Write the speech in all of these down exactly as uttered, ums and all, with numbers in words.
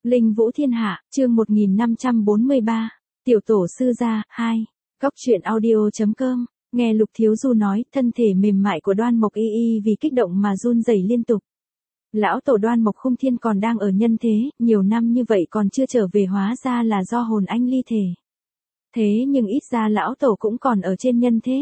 Linh Vũ Thiên Hạ, chương một nghìn năm trăm bốn mươi ba, Tiểu Tổ Sư Gia, hai, Góc truyện audio chấm com, nghe Lục Thiếu Du nói, thân thể mềm mại của Đoan Mộc Y Y vì kích động mà run rẩy liên tục. Lão tổ Đoan Mộc Khung Thiên còn đang ở nhân thế, nhiều năm như vậy còn chưa trở về, hóa ra là do hồn anh ly thể. Thế nhưng ít ra lão tổ cũng còn ở trên nhân thế.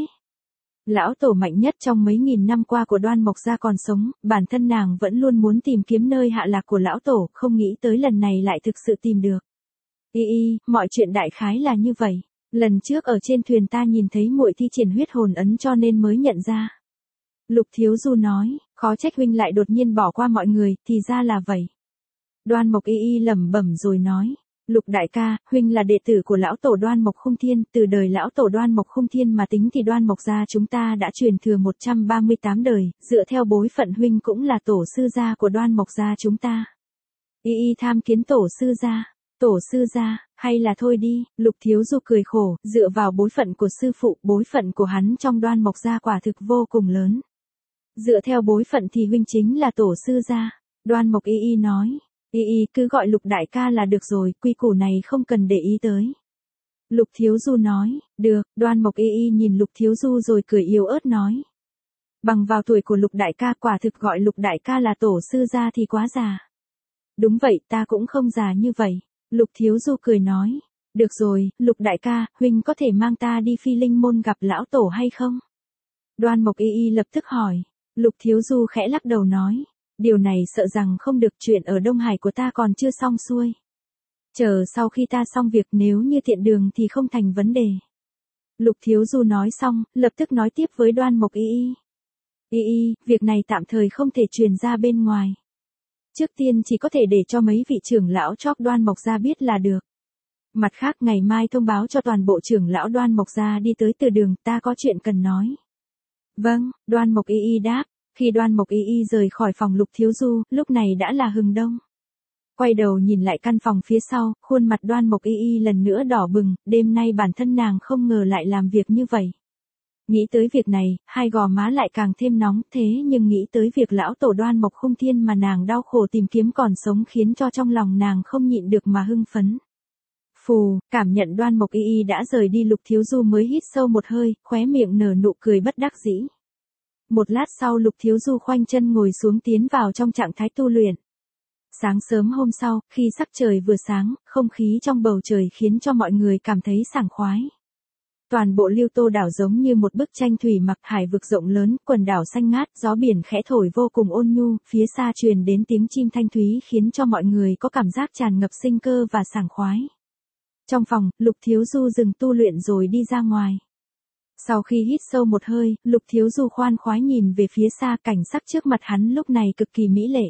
Lão tổ mạnh nhất trong mấy nghìn năm qua của Đoan Mộc gia còn sống, bản thân nàng vẫn luôn muốn tìm kiếm nơi hạ lạc của lão tổ, không nghĩ tới lần này lại thực sự tìm được. Y y, mọi chuyện đại khái là như vậy. Lần trước ở trên thuyền ta nhìn thấy muội thi triển huyết hồn ấn cho nên mới nhận ra. Lục Thiếu Du nói, khó trách huynh lại đột nhiên bỏ qua mọi người, thì ra là vậy. Đoan Mộc Y Y lẩm bẩm rồi nói. Lục đại ca, huynh là đệ tử của lão tổ Đoan Mộc Khung Thiên, từ đời lão tổ Đoan Mộc Khung Thiên mà tính thì Đoan Mộc gia chúng ta đã truyền thừa một trăm ba mươi tám đời, dựa theo bối phận huynh cũng là tổ sư gia của Đoan Mộc gia chúng ta. Y y tham kiến tổ sư gia, tổ sư gia, hay là thôi đi, Lục Thiếu Du cười khổ, dựa vào bối phận của sư phụ, bối phận của hắn trong Đoan Mộc gia quả thực vô cùng lớn. Dựa theo bối phận thì huynh chính là tổ sư gia, Đoan Mộc Y Y nói. Y y cứ gọi Lục đại ca là được rồi, quy củ này không cần để ý tới. Lục Thiếu Du nói, được, Đoan Mộc Y Y nhìn Lục Thiếu Du rồi cười yếu ớt nói. Bằng vào tuổi của Lục đại ca, quả thực gọi Lục đại ca là tổ sư gia thì quá già. Đúng vậy, ta cũng không già như vậy. Lục Thiếu Du cười nói, được rồi, Lục đại ca, huynh có thể mang ta đi Phi Linh môn gặp lão tổ hay không? Đoan Mộc Y Y lập tức hỏi. Lục Thiếu Du khẽ lắc đầu nói. Điều này sợ rằng không được, chuyện ở Đông Hải của ta còn chưa xong xuôi. Chờ sau khi ta xong việc, nếu như tiện đường thì không thành vấn đề. Lục Thiếu Du nói xong, lập tức nói tiếp với Đoan Mộc Y Y. Y Y, việc này tạm thời không thể truyền ra bên ngoài. Trước tiên chỉ có thể để cho mấy vị trưởng lão chóp Đoan Mộc gia biết là được. Mặt khác ngày mai thông báo cho toàn bộ trưởng lão Đoan Mộc gia đi tới từ đường, ta có chuyện cần nói. Vâng, Đoan Mộc Y Y đáp. Khi Đoan Mộc Y Y rời khỏi phòng Lục Thiếu Du, lúc này đã là hừng đông. Quay đầu nhìn lại căn phòng phía sau, khuôn mặt Đoan Mộc Y Y lần nữa đỏ bừng, đêm nay bản thân nàng không ngờ lại làm việc như vậy. Nghĩ tới việc này, hai gò má lại càng thêm nóng, thế nhưng nghĩ tới việc lão tổ Đoan Mộc Khung Thiên mà nàng đau khổ tìm kiếm còn sống khiến cho trong lòng nàng không nhịn được mà hưng phấn. Phù, cảm nhận Đoan Mộc Y Y đã rời đi, Lục Thiếu Du mới hít sâu một hơi, khóe miệng nở nụ cười bất đắc dĩ. Một lát sau Lục Thiếu Du khoanh chân ngồi xuống tiến vào trong trạng thái tu luyện. Sáng sớm hôm sau, khi sắc trời vừa sáng, không khí trong bầu trời khiến cho mọi người cảm thấy sảng khoái. Toàn bộ Liêu Tô đảo giống như một bức tranh thủy mặc, hải vực rộng lớn, quần đảo xanh ngát, gió biển khẽ thổi vô cùng ôn nhu, phía xa truyền đến tiếng chim thanh thúy khiến cho mọi người có cảm giác tràn ngập sinh cơ và sảng khoái. Trong phòng, Lục Thiếu Du dừng tu luyện rồi đi ra ngoài. Sau khi hít sâu một hơi, Lục Thiếu Du khoan khoái nhìn về phía xa, cảnh sắc trước mặt hắn lúc này cực kỳ mỹ lệ.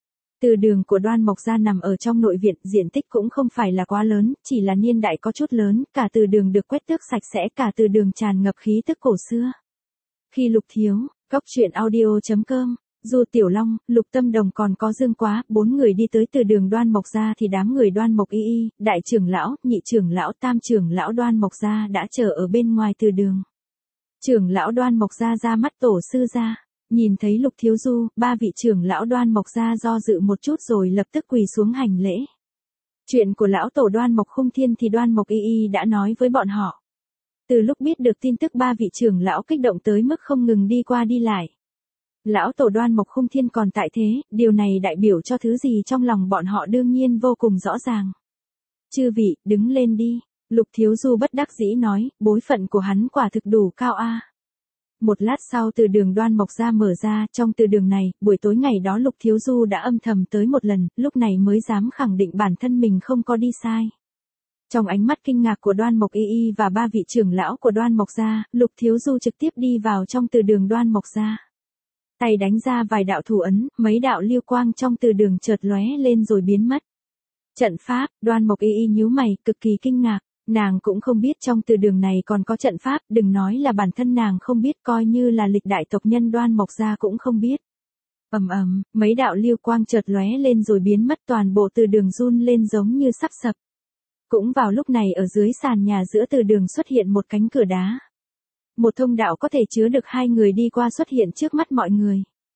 Từ đường của Đoan Mộc gia nằm ở trong nội viện, diện tích cũng không phải là quá lớn, chỉ là niên đại có chút lớn, cả từ đường được quét tước sạch sẽ, cả từ đường tràn ngập khí tức cổ xưa. Khi Lục Thiếu, Góc truyện audio chấm com, Du Tiểu Long, Lục Tâm Đồng còn có Dương Quá, bốn người đi tới từ đường Đoan Mộc gia thì đám người Đoan Mộc Y Y, đại trưởng lão, nhị trưởng lão, tam trưởng lão Đoan Mộc gia đã chờ ở bên ngoài từ đường. Trưởng lão Đoan Mộc gia ra mắt tổ sư gia, nhìn thấy Lục Thiếu Du, ba vị trưởng lão Đoan Mộc gia do dự một chút rồi lập tức quỳ xuống hành lễ. Chuyện của lão tổ Đoan Mộc Khung Thiên thì Đoan Mộc Y Y đã nói với bọn họ. Từ lúc biết được tin tức, ba vị trưởng lão kích động tới mức không ngừng đi qua đi lại. Lão tổ Đoan Mộc Khung Thiên còn tại thế, điều này đại biểu cho thứ gì trong lòng bọn họ đương nhiên vô cùng rõ ràng. Chư vị, đứng lên đi. Lục Thiếu Du bất đắc dĩ nói, bối phận của hắn quả thực đủ cao a. Một lát sau từ đường Đoan Mộc gia mở ra, trong từ đường này, buổi tối ngày đó Lục Thiếu Du đã âm thầm tới một lần, lúc này mới dám khẳng định bản thân mình không có đi sai. Trong ánh mắt kinh ngạc của Đoan Mộc Y Y và ba vị trưởng lão của Đoan Mộc gia, Lục Thiếu Du trực tiếp đi vào trong từ đường Đoan Mộc gia. Tay đánh ra vài đạo thủ ấn, mấy đạo lưu quang trong từ đường chợt lóe lên rồi biến mất. Trận pháp, Đoan Mộc Y Y nhíu mày, cực kỳ kinh ngạc. Nàng cũng không biết trong từ đường này còn có trận pháp, đừng nói là bản thân nàng không biết, coi như là lịch đại tộc nhân Đoan Mộc gia cũng không biết. Ầm ầm, mấy đạo lưu quang chợt lóe lên rồi biến mất, toàn bộ từ đường run lên giống như sắp sập. Cũng vào lúc này ở dưới sàn nhà giữa từ đường xuất hiện một cánh cửa đá. Một thông đạo có thể chứa được hai người đi qua xuất hiện trước mắt mọi người.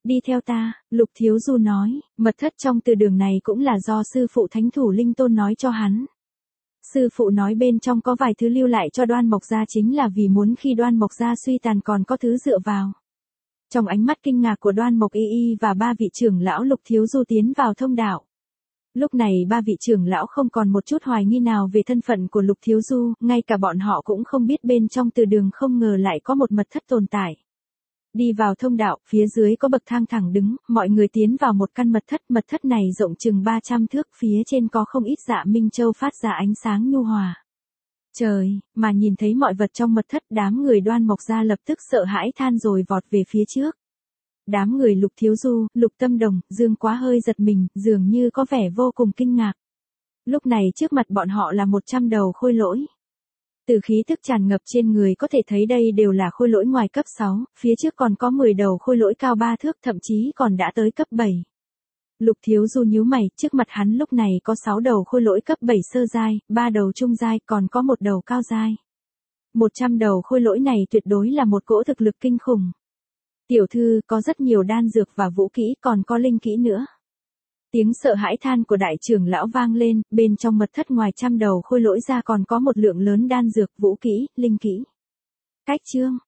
Đi theo ta, Lục Thiếu Du nói, mật thất trong từ đường này cũng là do sư phụ Thánh Thủ Linh Tôn nói cho hắn. Sư phụ nói bên trong có vài thứ lưu lại cho Đoan Mộc Gia chính là vì muốn khi Đoan Mộc Gia suy tàn còn có thứ dựa vào. Trong ánh mắt kinh ngạc của Đoan Mộc Y Y và ba vị trưởng lão, Lục Thiếu Du tiến vào thông đạo. Lúc này ba vị trưởng lão không còn một chút hoài nghi nào về thân phận của Lục Thiếu Du, ngay cả bọn họ cũng không biết bên trong từ đường không ngờ lại có một mật thất tồn tại. Đi vào thông đạo, phía dưới có bậc thang thẳng đứng, mọi người tiến vào một căn mật thất, mật thất này rộng chừng ba trăm thước, phía trên có không ít dạ minh châu phát ra ánh sáng nhu hòa. Trời, mà nhìn thấy mọi vật trong mật thất, đám người Đoan Mộc Gia lập tức sợ hãi than rồi vọt về phía trước. Đám người Lục Thiếu Du, Lục Tâm Đồng, Dương Quá hơi giật mình, dường như có vẻ vô cùng kinh ngạc. Lúc này trước mặt bọn họ là một trăm đầu khôi lỗi. Từ khí tức tràn ngập trên người có thể thấy đây đều là khôi lỗi ngoài cấp sáu, phía trước còn có mười đầu khôi lỗi cao ba thước, thậm chí còn đã tới cấp bảy. Lục Thiếu Du nhíu mày, trước mặt hắn lúc này có sáu đầu khôi lỗi cấp bảy sơ giai, ba đầu trung giai, còn có một đầu cao giai. một trăm đầu khôi lỗi này tuyệt đối là một cỗ thực lực kinh khủng. Tiểu thư, có rất nhiều đan dược và vũ kỹ, còn có linh kỹ nữa. Tiếng sợ hãi than của đại trưởng lão vang lên, bên trong mật thất ngoài trăm đầu khôi lỗi ra còn có một lượng lớn đan dược, vũ kỹ, linh kỹ. Cách chương